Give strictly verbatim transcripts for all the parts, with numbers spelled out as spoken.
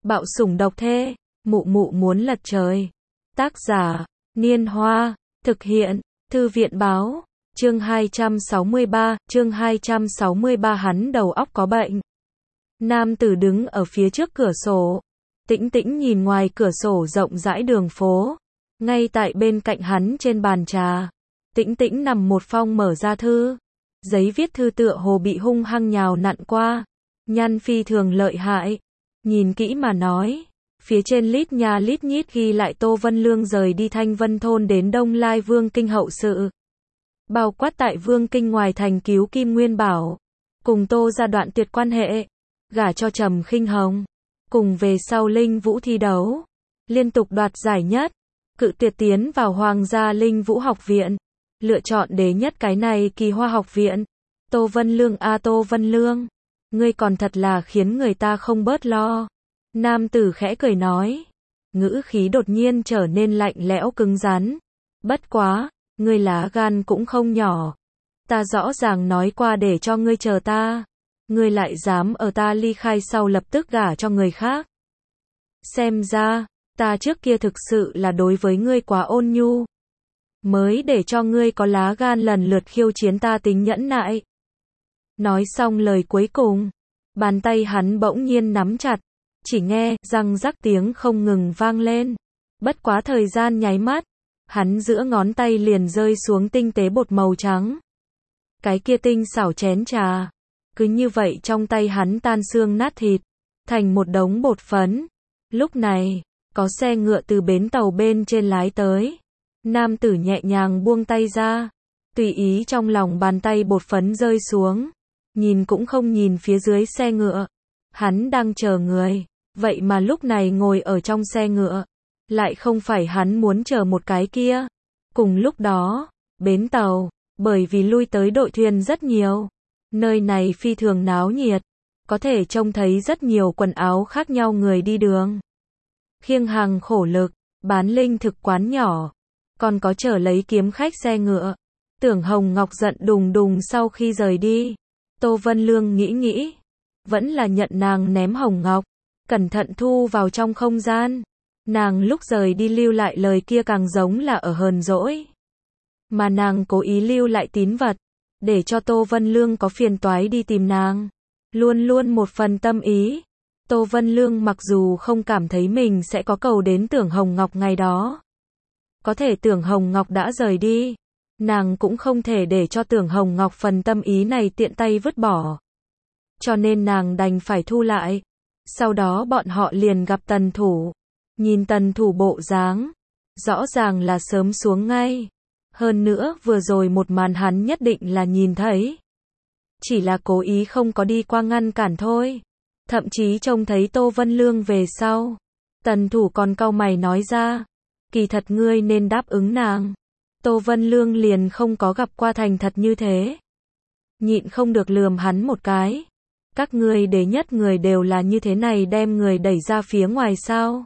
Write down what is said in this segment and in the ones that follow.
Bạo sủng độc thê, mụ mụ muốn lật trời. Tác giả, Niên Hoa, thực hiện, Thư viện báo, chương hai trăm sáu mươi ba, chương hai trăm sáu mươi ba hắn đầu óc có bệnh. Nam tử đứng ở phía trước cửa sổ, tĩnh tĩnh nhìn ngoài cửa sổ rộng rãi đường phố. Ngay tại bên cạnh hắn trên bàn trà, tĩnh tĩnh nằm một phong mở ra thư. Giấy viết thư tựa hồ bị hung hăng nhào nặn qua, nhăn phi thường lợi hại. Nhìn kỹ mà nói, phía trên lít nha lít nhít ghi lại Tô Vân Lương rời đi Thanh Vân Thôn đến Đông Lai Vương Kinh hậu sự. Bao quát tại Vương Kinh ngoài thành cứu Kim Nguyên Bảo, cùng Tô gia đoạn tuyệt quan hệ, gả cho Trầm Khinh Hồng, cùng về sau Linh Vũ thi đấu, liên tục đoạt giải nhất, cự tuyệt tiến vào Hoàng gia Linh Vũ học viện, lựa chọn đế nhất cái này Kỳ Hoa học viện. Tô Vân Lương a Tô Vân Lương, ngươi còn thật là khiến người ta không bớt lo. Nam tử khẽ cười nói, ngữ khí đột nhiên trở nên lạnh lẽo cứng rắn. Bất quá, ngươi lá gan cũng không nhỏ. Ta rõ ràng nói qua để cho ngươi chờ ta, ngươi lại dám ở ta ly khai sau lập tức gả cho người khác. Xem ra, ta trước kia thực sự là đối với ngươi quá ôn nhu, mới để cho ngươi có lá gan lần lượt khiêu chiến ta tính nhẫn nại. Nói xong lời cuối cùng, bàn tay hắn bỗng nhiên nắm chặt, chỉ nghe răng rắc tiếng không ngừng vang lên. Bất quá thời gian nháy mắt, hắn giữa ngón tay liền rơi xuống tinh tế bột màu trắng. Cái kia tinh xảo chén trà, cứ như vậy trong tay hắn tan xương nát thịt, thành một đống bột phấn. Lúc này, có xe ngựa từ bến tàu bên trên lái tới. Nam tử nhẹ nhàng buông tay ra, tùy ý trong lòng bàn tay bột phấn rơi xuống, nhìn cũng không nhìn phía dưới xe ngựa. Hắn đang chờ người, vậy mà lúc này ngồi ở trong xe ngựa, lại không phải hắn muốn chờ một cái kia. Cùng lúc đó, bến tàu, bởi vì lui tới đội thuyền rất nhiều, nơi này phi thường náo nhiệt, có thể trông thấy rất nhiều quần áo khác nhau người đi đường. Khiêng hàng khổ lực, bán linh thực quán nhỏ, còn có chở lấy kiếm khách xe ngựa. Tưởng Hồng Ngọc giận đùng đùng sau khi rời đi, Tô Vân Lương nghĩ nghĩ, vẫn là nhận nàng ném Hồng Ngọc, cẩn thận thu vào trong không gian. Nàng lúc rời đi lưu lại lời kia càng giống là ở hờn dỗi, mà nàng cố ý lưu lại tín vật, để cho Tô Vân Lương có phiền toái đi tìm nàng. Luôn luôn một phần tâm ý. Tô Vân Lương mặc dù không cảm thấy mình sẽ có cầu đến Tưởng Hồng Ngọc ngày đó, có thể Tưởng Hồng Ngọc đã rời đi, nàng cũng không thể để cho Tưởng Hồng Ngọc phần tâm ý này tiện tay vứt bỏ. Cho nên nàng đành phải thu lại. Sau đó bọn họ liền gặp Tần Thủ. Nhìn Tần Thủ bộ dáng, rõ ràng là sớm xuống ngay. Hơn nữa vừa rồi một màn hắn nhất định là nhìn thấy, chỉ là cố ý không có đi qua ngăn cản thôi. Thậm chí trông thấy Tô Vân Lương về sau, Tần Thủ còn cau mày nói ra, kỳ thật ngươi nên đáp ứng nàng. Tô Vân Lương liền không có gặp qua thành thật như thế, nhịn không được lườm hắn một cái. Các ngươi đế nhất người đều là như thế này đem người đẩy ra phía ngoài sao?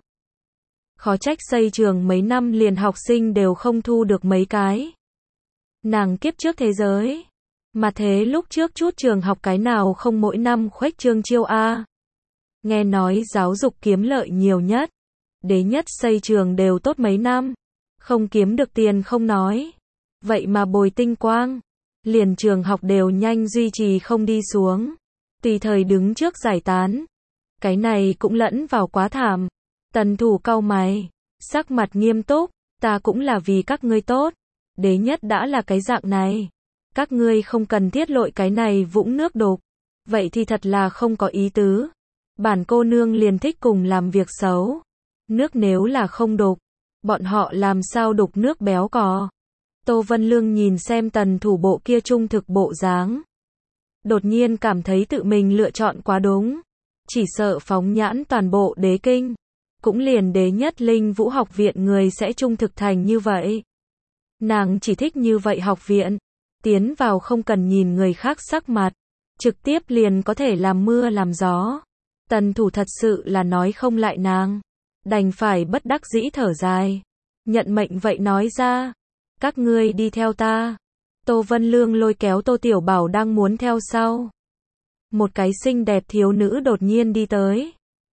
Khó trách xây trường mấy năm liền học sinh đều không thu được mấy cái. Nàng kiếp trước thế giới, mà thế lúc trước chút trường học cái nào không mỗi năm khuếch trương chiêu a. Nghe nói giáo dục kiếm lợi nhiều nhất, đế nhất xây trường đều tốt mấy năm, không kiếm được tiền không nói, vậy mà bồi tinh quang, liền trường học đều nhanh duy trì không đi xuống, tùy thời đứng trước giải tán. Cái này cũng lẫn vào quá thảm. Tần Thủ cau mày, sắc mặt nghiêm túc, ta cũng là vì các ngươi tốt, đế nhất đã là cái dạng này, các ngươi không cần thiết lội cái này vũng nước đục, vậy thì thật là không có ý tứ. Bản cô nương liền thích cùng làm việc xấu, nước nếu là không đục, bọn họ làm sao đục nước béo cò. Tô Vân Lương nhìn xem Tần Thủ bộ kia trung thực bộ dáng, đột nhiên cảm thấy tự mình lựa chọn quá đúng, chỉ sợ phóng nhãn toàn bộ đế kinh, cũng liền đế nhất Linh Vũ học viện người sẽ trung thực thành như vậy. Nàng chỉ thích như vậy học viện, tiến vào không cần nhìn người khác sắc mặt, trực tiếp liền có thể làm mưa làm gió. Tần Thủ thật sự là nói không lại nàng, đành phải bất đắc dĩ thở dài, nhận mệnh vậy nói ra, các ngươi đi theo ta. Tô Vân Lương lôi kéo Tô Tiểu Bảo đang muốn theo sau. Một cái xinh đẹp thiếu nữ đột nhiên đi tới.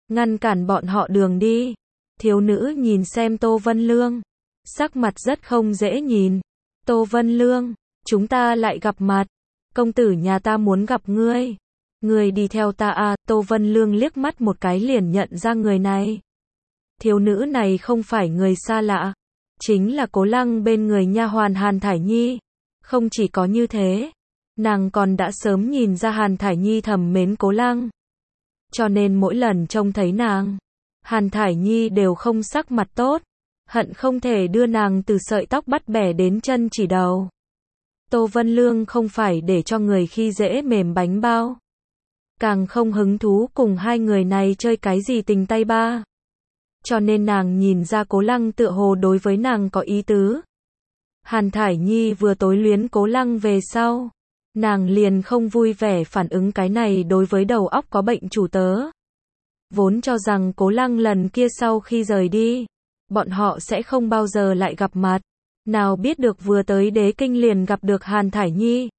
ngăn cản bọn họ đường đi. Thiếu nữ nhìn xem Tô Vân Lương, sắc mặt rất không dễ nhìn. Tô Vân Lương, chúng ta lại gặp mặt. Công tử nhà ta muốn gặp ngươi. Ngươi đi theo ta à? Tô Vân Lương liếc mắt một cái liền nhận ra người này. Thiếu nữ này không phải người xa lạ, chính là Cố Lăng bên người nha hoàn Hàn Thải Nhi. Không chỉ có như thế, nàng còn đã sớm nhìn ra Hàn Thải Nhi thầm mến Cố Lăng. Cho nên mỗi lần trông thấy nàng, Hàn Thải Nhi đều không sắc mặt tốt, hận không thể đưa nàng từ sợi tóc bắt bẻ đến chân chỉ đầu. Tô Vân Lương không phải để cho người khi dễ mềm bánh bao, càng không hứng thú cùng hai người này chơi cái gì tình tay ba. Cho nên nàng nhìn ra Cố Lăng tựa hồ đối với nàng có ý tứ. Hàn Thải Nhi vừa tối luyến Cố Lăng về sau, nàng liền không vui vẻ phản ứng cái này đối với đầu óc có bệnh chủ tớ. Vốn cho rằng Cố Lăng lần kia sau khi rời đi, bọn họ sẽ không bao giờ lại gặp mặt. Nào biết được vừa tới Đế Kinh liền gặp được Hàn Thải Nhi.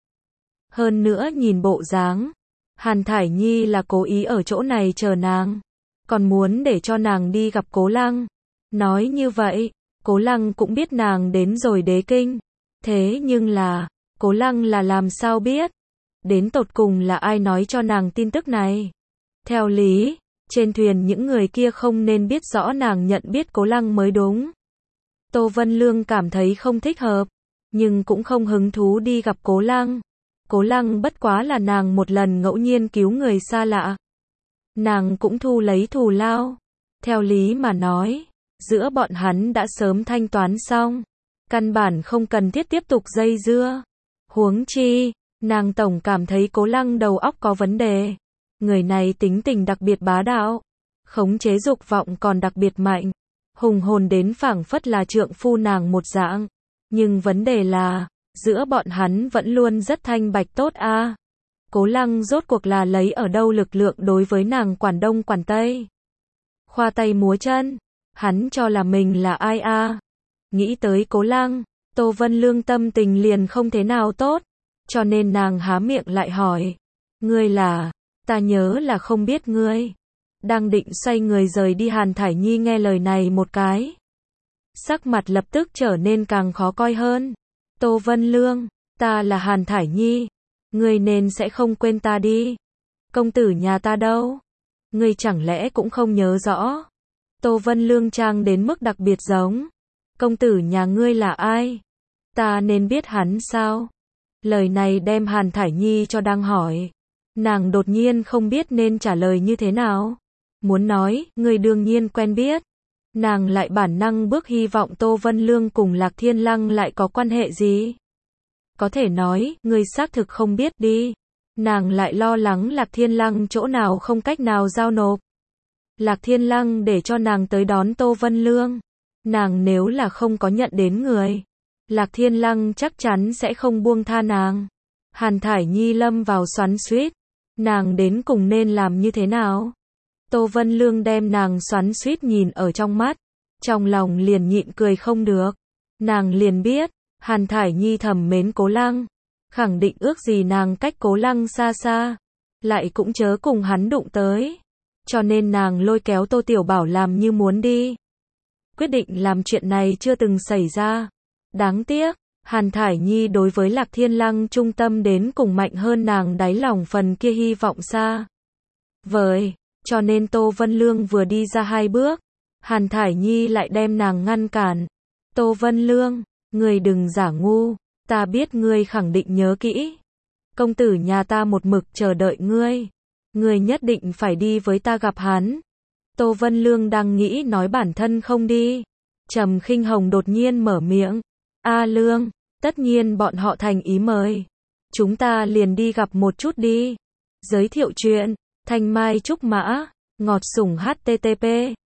Hơn nữa nhìn bộ dáng, Hàn Thải Nhi là cố ý ở chỗ này chờ nàng, còn muốn để cho nàng đi gặp Cố Lăng. Nói như vậy, Cố Lăng cũng biết nàng đến rồi Đế Kinh. Thế nhưng là, Cố Lăng là làm sao biết? Đến tột cùng là ai nói cho nàng tin tức này? Theo lý, trên thuyền những người kia không nên biết rõ nàng nhận biết Cố Lăng mới đúng. Tô Vân Lương cảm thấy không thích hợp, nhưng cũng không hứng thú đi gặp Cố Lăng. Cố Lăng bất quá là nàng một lần ngẫu nhiên cứu người xa lạ. Nàng cũng thu lấy thù lao. Theo lý mà nói, giữa bọn hắn đã sớm thanh toán xong, căn bản không cần thiết tiếp tục dây dưa. Huống chi, nàng tổng cảm thấy Cố Lăng đầu óc có vấn đề. Người này tính tình đặc biệt bá đạo, khống chế dục vọng còn đặc biệt mạnh, hùng hồn đến phảng phất là trượng phu nàng một dạng. Nhưng vấn đề là, giữa bọn hắn vẫn luôn rất thanh bạch tốt a. À. Cố Lăng rốt cuộc là lấy ở đâu lực lượng đối với nàng quản đông quản tây. Khoa tay múa chân, hắn cho là mình là ai a? À. Nghĩ tới Cố Lăng, Tô Vân Lương tâm tình liền không thế nào tốt, cho nên nàng há miệng lại hỏi. Ngươi là, ta nhớ là không biết ngươi. Đang định xoay người rời đi Hàn Thải Nhi nghe lời này một cái. Sắc mặt lập tức trở nên càng khó coi hơn. Tô Vân Lương, ta là Hàn Thải Nhi. Ngươi nên sẽ không quên ta đi. Công tử nhà ta đâu? Ngươi chẳng lẽ cũng không nhớ rõ? Tô Vân Lương trang đến mức đặc biệt giống. Công tử nhà ngươi là ai? Ta nên biết hắn sao? Lời này đem Hàn Thải Nhi cho đang hỏi. Nàng đột nhiên không biết nên trả lời như thế nào. Muốn nói, ngươi đương nhiên quen biết. Nàng lại bản năng bước hy vọng Tô Vân Lương cùng Lạc Thiên Lăng lại có quan hệ gì. Có thể nói, ngươi xác thực không biết đi. Nàng lại lo lắng Lạc Thiên Lăng chỗ nào không cách nào giao nộp. Lạc Thiên Lăng để cho nàng tới đón Tô Vân Lương. Nàng nếu là không có nhận đến người, Lạc Thiên Lăng chắc chắn sẽ không buông tha nàng. Hàn Thải Nhi lâm vào xoắn xuýt. Nàng đến cùng nên làm như thế nào? Tô Vân Lương đem nàng xoắn xuýt nhìn ở trong mắt, trong lòng liền nhịn cười không được. Nàng liền biết, Hàn Thải Nhi thầm mến Cố Lăng, khẳng định ước gì nàng cách Cố Lăng xa xa, lại cũng chớ cùng hắn đụng tới. Cho nên nàng lôi kéo Tô Tiểu Bảo làm như muốn đi. Quyết định làm chuyện này chưa từng xảy ra. Đáng tiếc, Hàn Thải Nhi đối với Lạc Thiên Lăng trung tâm đến cùng mạnh hơn nàng đáy lòng phần kia hy vọng xa vời. Cho nên Tô Vân Lương vừa đi ra hai bước, Hàn Thải Nhi lại đem nàng ngăn cản. Tô Vân Lương, ngươi đừng giả ngu, ta biết ngươi khẳng định nhớ kỹ. Công tử nhà ta một mực chờ đợi ngươi. Ngươi nhất định phải đi với ta gặp hắn. Tô Vân Lương đang nghĩ nói bản thân không đi. Trầm Khinh Hồng đột nhiên mở miệng. A Lương, tất nhiên bọn họ thành ý mời. Chúng ta liền đi gặp một chút đi. Giới thiệu chuyện. Thanh Mai Trúc Mã, ngọt sủng http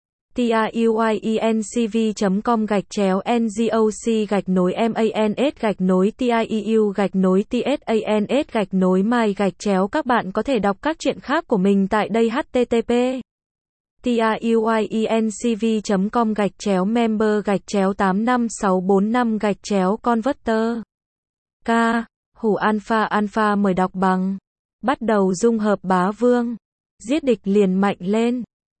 tiuyencv chấm com gạch chéo ngoc gạch nối mans gạch nối tieu gạch nối tsans gạch nối mai gạch chéo. Các bạn có thể đọc các chuyện khác của mình tại đây http tiuyencv chấm com gạch chéo member gạch chéo tám năm sáu bốn năm gạch chéo converter. K. Hủ Alpha Alpha mời đọc bằng. Bắt đầu dung hợp bá vương. Giết địch liền mạnh lên.